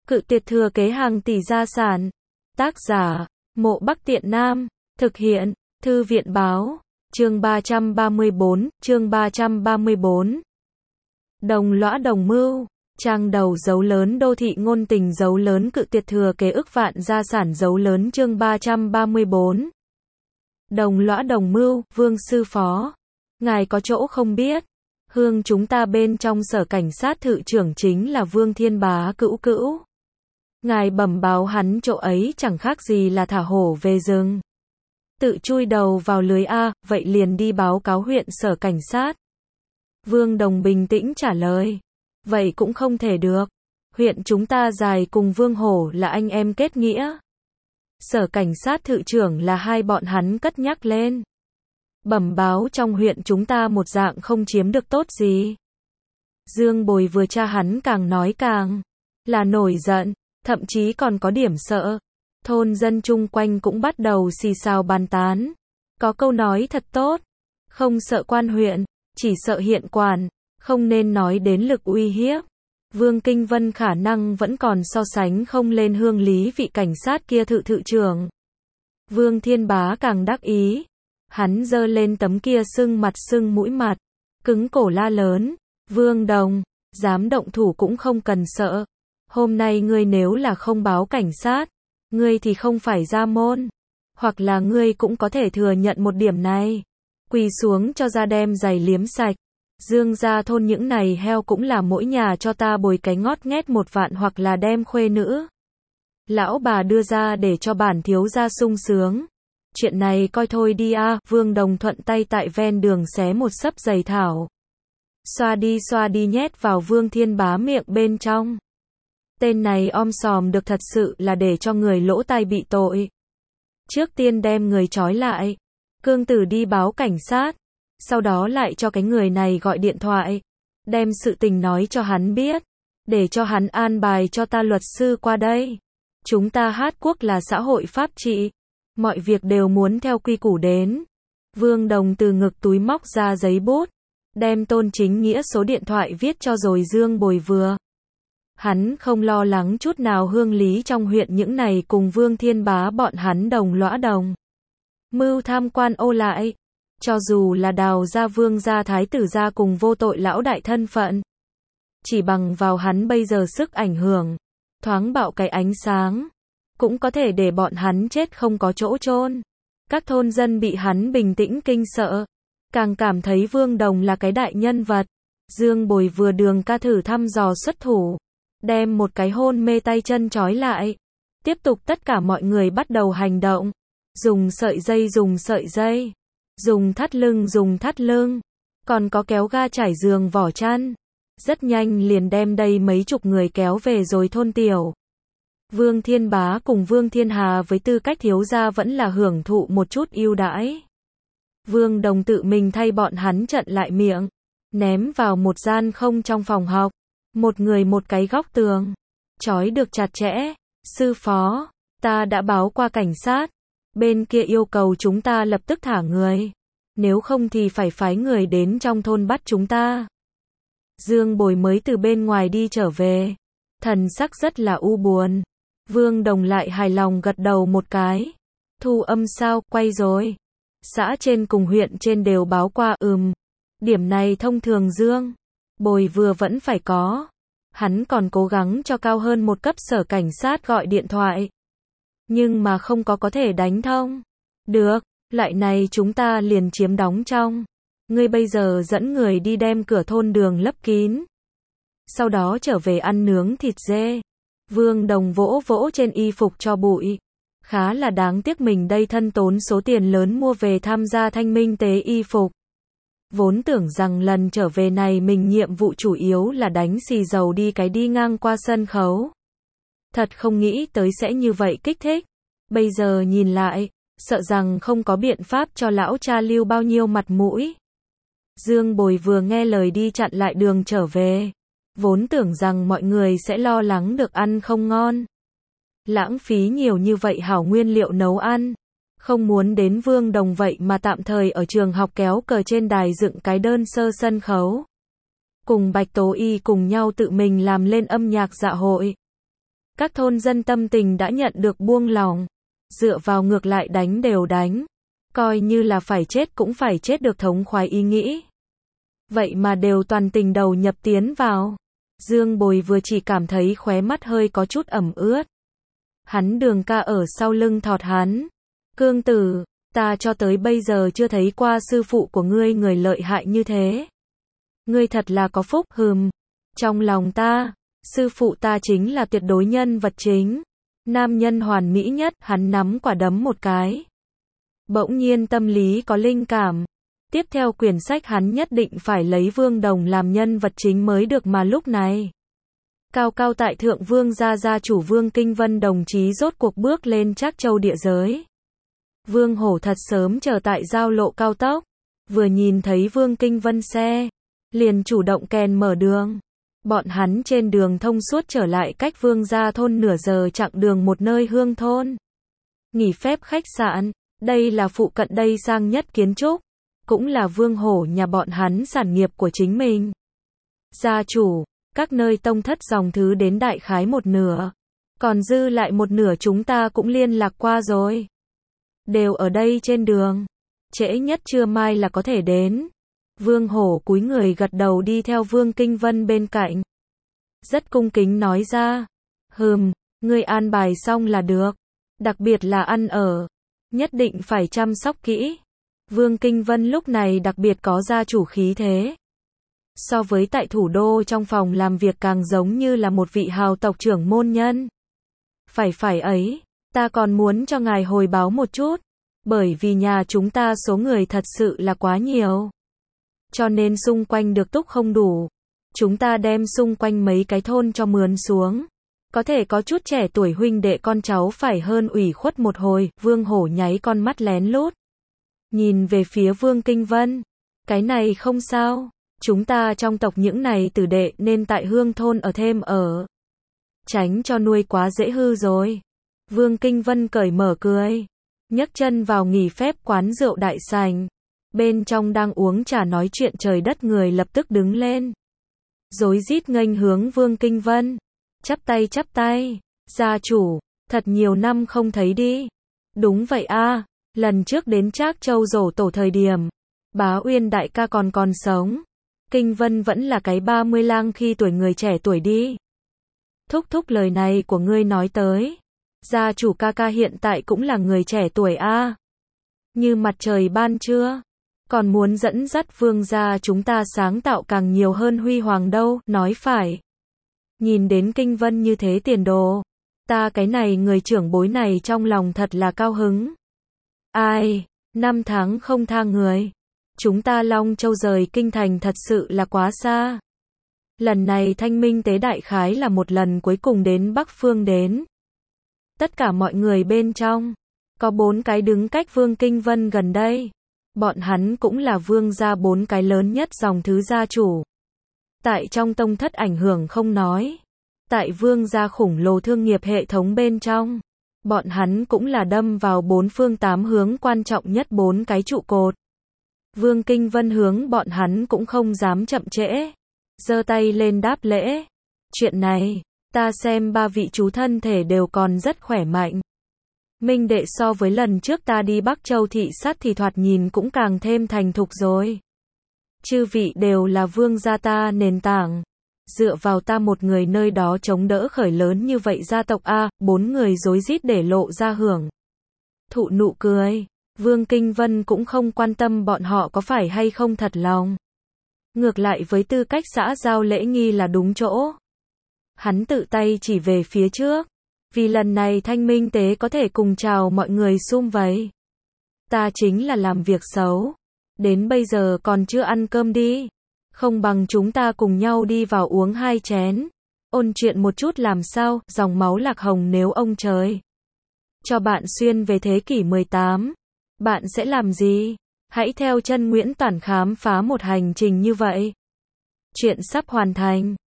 Cự tuyệt thừa kế hàng tỷ gia sản. Tác giả, Mộ Bắc Tiện Nam. Thực hiện, Thư viện báo. Chương 334, chương 334. Đồng lõa đồng mưu. Trang đầu dấu lớn đô thị ngôn tình dấu lớn cự tuyệt thừa kế ức vạn gia sản dấu lớn chương 334. Đồng lõa đồng mưu, Vương sư phó. Ngài có chỗ không biết. Hương chúng ta bên trong sở cảnh sát thự trưởng chính là Vương Thiên Bá cữu cữu. Ngài bẩm báo hắn chỗ ấy chẳng khác gì là thả hổ về rừng. Tự chui đầu vào lưới A, vậy liền đi báo cáo huyện sở cảnh sát. Vương Đồng bình tĩnh trả lời. Vậy cũng không thể được. Huyện chúng ta dài cùng Vương Hổ là anh em kết nghĩa. Sở cảnh sát thự trưởng là hai bọn hắn cất nhắc lên. Bẩm báo trong huyện chúng ta một dạng không chiếm được tốt gì. Dương Bồi vừa tra hắn càng nói càng là nổi giận, thậm chí còn có điểm sợ. Thôn dân chung quanh cũng bắt đầu xì xào bàn tán. Có câu nói thật tốt. Không sợ quan huyện, chỉ sợ hiện quản. Không nên nói đến lực uy hiếp. Vương Kinh Vân khả năng vẫn còn so sánh không lên hương lý vị cảnh sát kia thự trưởng. Vương Thiên Bá càng đắc ý. Hắn giơ lên tấm kia sưng mặt sưng mũi mặt. Cứng cổ la lớn. Vương Đồng, dám động thủ cũng không cần sợ. Hôm nay ngươi nếu là không báo cảnh sát, ngươi thì không phải ra môn. Hoặc là ngươi cũng có thể thừa nhận một điểm này. Quỳ xuống cho ra đem giày liếm sạch. Dương gia thôn những này heo cũng là mỗi nhà cho ta bồi cái ngót nghét 1 vạn hoặc là đem khuê nữ. Lão bà đưa ra để cho bản thiếu gia sung sướng. Chuyện này coi thôi đi a. Vương Đồng thuận tay tại ven đường xé một xấp giày thảo. Xoa đi nhét vào Vương Thiên Bá miệng bên trong. Tên này om sòm được thật sự là để cho người lỗ tai bị tội. Trước tiên đem người trói lại. Cương tử đi báo cảnh sát. Sau đó lại cho cái người này gọi điện thoại. Đem sự tình nói cho hắn biết. Để cho hắn an bài cho ta luật sư qua đây. Chúng ta hát quốc là xã hội pháp trị. Mọi việc đều muốn theo quy củ đến. Vương Đồng từ ngực túi móc ra giấy bút. Đem Tôn Chính Nghĩa số điện thoại viết cho rồi Dương Bồi vừa. Hắn không lo lắng chút nào hương lý trong huyện những này cùng Vương Thiên Bá bọn hắn đồng lõa đồng mưu tham quan ô lại. Cho dù là đào ra Vương gia thái tử gia cùng vô tội lão đại thân phận. Chỉ bằng vào hắn bây giờ sức ảnh hưởng. Thoáng bạo cái ánh sáng. Cũng có thể để bọn hắn chết không có chỗ chôn. Các thôn dân bị hắn bình tĩnh kinh sợ. Càng cảm thấy Vương Đồng là cái đại nhân vật. Dương Bồi vừa đường ca thử thăm dò xuất thủ. Đem một cái hôn mê tay chân trói lại. Tiếp tục tất cả mọi người bắt đầu hành động. Dùng sợi dây. Dùng thắt lưng. Còn có kéo ga trải giường vỏ chăn. Rất nhanh liền đem đây mấy chục người kéo về rồi thôn tiểu. Vương Thiên Bá cùng Vương Thiên Hà với tư cách thiếu gia vẫn là hưởng thụ một chút ưu đãi. Vương Đồng tự mình thay bọn hắn chặn lại miệng. Ném vào một gian không trong phòng học. Một người một cái góc tường. Trói được chặt chẽ. Sư phó, ta đã báo qua cảnh sát. Bên kia yêu cầu chúng ta lập tức thả người. Nếu không thì phải phái người đến trong thôn bắt chúng ta. Dương Bồi mới từ bên ngoài đi trở về. Thần sắc rất là u buồn. Vương Đồng lại hài lòng gật đầu một cái. Thu âm sao, quay rồi. Xã trên cùng huyện trên đều báo qua Điểm này thông thường Dương Bồi vừa vẫn phải có. Hắn còn cố gắng cho cao hơn một cấp sở cảnh sát gọi điện thoại. Nhưng mà không có thể đánh thông. Được, lại này chúng ta liền chiếm đóng trong. Ngươi bây giờ dẫn người đi đem cửa thôn đường lấp kín. Sau đó trở về ăn nướng thịt dê. Vương Đồng vỗ vỗ trên y phục cho bụi. Khá là đáng tiếc mình đây thân tốn số tiền lớn mua về tham gia thanh minh tế y phục. Vốn tưởng rằng lần trở về này mình nhiệm vụ chủ yếu là đánh xì dầu đi ngang qua sân khấu. Thật không nghĩ tới sẽ như vậy kích thích. Bây giờ nhìn lại, sợ rằng không có biện pháp cho lão cha lưu bao nhiêu mặt mũi. Dương Bồi vừa nghe lời đi chặn lại đường trở về. Vốn tưởng rằng mọi người sẽ lo lắng được ăn không ngon. Lãng phí nhiều như vậy hảo nguyên liệu nấu ăn. Không muốn đến Vương Đồng vậy mà tạm thời ở trường học kéo cờ trên đài dựng cái đơn sơ sân khấu. Cùng Bạch Tố Y cùng nhau tự mình làm lên âm nhạc dạ hội. Các thôn dân tâm tình đã nhận được buông lòng. Dựa vào ngược lại đánh đều đánh. Coi như là phải chết cũng phải chết được thống khoái ý nghĩ. Vậy mà đều toàn tình đầu nhập tiến vào. Dương Bồi vừa chỉ cảm thấy khóe mắt hơi có chút ẩm ướt. Hắn Đường ca ở sau lưng thọt hắn. Cương tử, ta cho tới bây giờ chưa thấy qua sư phụ của ngươi người lợi hại như thế. Ngươi thật là có phúc, Trong lòng ta, sư phụ ta chính là tuyệt đối nhân vật chính. Nam nhân hoàn mỹ nhất, hắn nắm quả đấm một cái. Bỗng nhiên tâm lý có linh cảm. Tiếp theo quyển sách hắn nhất định phải lấy Vương Đồng làm nhân vật chính mới được mà lúc này. Cao cao tại thượng Vương gia chủ Vương Kinh Vân đồng chí rốt cuộc bước lên Trác Châu địa giới. Vương Hổ thật sớm chờ tại giao lộ cao tốc. Vừa nhìn thấy Vương Kinh Vân xe, liền chủ động kèn mở đường. Bọn hắn trên đường thông suốt trở lại cách Vương gia thôn nửa giờ chặng đường một nơi Hương thôn. Nghỉ phép khách sạn, đây là phụ cận đây sang nhất kiến trúc. Cũng là Vương Hổ nhà bọn hắn sản nghiệp của chính mình. Gia chủ, các nơi tông thất dòng thứ đến đại khái một nửa. Còn dư lại một nửa chúng ta cũng liên lạc qua rồi. Đều ở đây trên đường. Trễ nhất trưa mai là có thể đến. Vương Hổ cúi người gật đầu đi theo Vương Kinh Vân bên cạnh. Rất cung kính nói ra. Ngươi an bài xong là được. Đặc biệt là ăn ở. Nhất định phải chăm sóc kỹ. Vương Kinh Vân lúc này đặc biệt có gia chủ khí thế. So với tại thủ đô trong phòng làm việc càng giống như là một vị hào tộc trưởng môn nhân. Phải ấy, ta còn muốn cho ngài hồi báo một chút. Bởi vì nhà chúng ta số người thật sự là quá nhiều. Cho nên xung quanh được túc không đủ. Chúng ta đem xung quanh mấy cái thôn cho mướn xuống. Có thể có chút trẻ tuổi huynh đệ con cháu phải hơn ủy khuất một hồi. Vương Hổ nháy con mắt lén lút. Nhìn về phía Vương Kinh Vân. Cái này không sao. Chúng ta trong tộc những này tử đệ nên tại Hương thôn ở thêm ở. Tránh cho nuôi quá dễ hư rồi. Vương Kinh Vân cởi mở cười. Nhấc chân vào nghỉ phép quán rượu đại sành. Bên trong đang uống trà nói chuyện trời đất người lập tức đứng lên. Rối rít nghênh hướng Vương Kinh Vân. Chắp tay. Gia chủ, thật nhiều năm không thấy đi. Đúng vậy a. Lần trước đến Trác Châu giỗ tổ thời điểm, Bá Uyên đại ca còn sống. Kinh Vân vẫn là cái 30 lang khi tuổi người trẻ tuổi đi. Thúc lời này của ngươi nói tới. Gia chủ ca ca hiện tại cũng là người trẻ tuổi a. Như mặt trời ban trưa. Còn muốn dẫn dắt Vương gia chúng ta sáng tạo càng nhiều hơn huy hoàng đâu, nói phải. Nhìn đến Kinh Vân như thế tiền đồ. Ta cái này người trưởng bối này trong lòng thật là cao hứng. Ai, 5 tháng không tha người. Chúng ta Long Châu rời kinh thành thật sự là quá xa. Lần này Thanh Minh tế đại khái là một lần cuối cùng đến Bắc Phương đến. Tất cả mọi người bên trong, có 4 cái đứng cách Vương Kinh Vân gần đây. Bọn hắn cũng là Vương gia 4 cái lớn nhất dòng thứ gia chủ. Tại trong tông thất ảnh hưởng không nói. Tại Vương gia khủng lồ thương nghiệp hệ thống bên trong. Bọn hắn cũng là đâm vào 4 phương 8 hướng quan trọng nhất 4 cái trụ cột. Vương Kinh Vân hướng bọn hắn cũng không dám chậm trễ. Giơ tay lên đáp lễ. Chuyện này, ta xem 3 vị chú thân thể đều còn rất khỏe mạnh. Minh đệ so với lần trước ta đi Bắc Châu thị sát thì thoạt nhìn cũng càng thêm thành thục rồi. Chư vị đều là Vương gia ta nền tảng. Dựa vào ta một người nơi đó chống đỡ khởi lớn như vậy gia tộc a. 4 người rối rít để lộ ra hưởng thụ nụ cười. Vương Kinh Vân cũng không quan tâm bọn họ có phải hay không thật lòng. Ngược lại với tư cách xã giao lễ nghi là đúng chỗ. Hắn tự tay chỉ về phía trước. Vì lần này Thanh Minh tế có thể cùng chào mọi người sum vầy. Ta chính là làm việc xấu. Đến bây giờ còn chưa ăn cơm đi. Không bằng chúng ta cùng nhau đi vào uống 2 chén. Ôn chuyện một chút làm sao, dòng máu lạc hồng nếu ông trời cho bạn xuyên về thế kỷ 18. Bạn sẽ làm gì? Hãy theo chân Nguyễn Toản khám phá một hành trình như vậy. Chuyện sắp hoàn thành.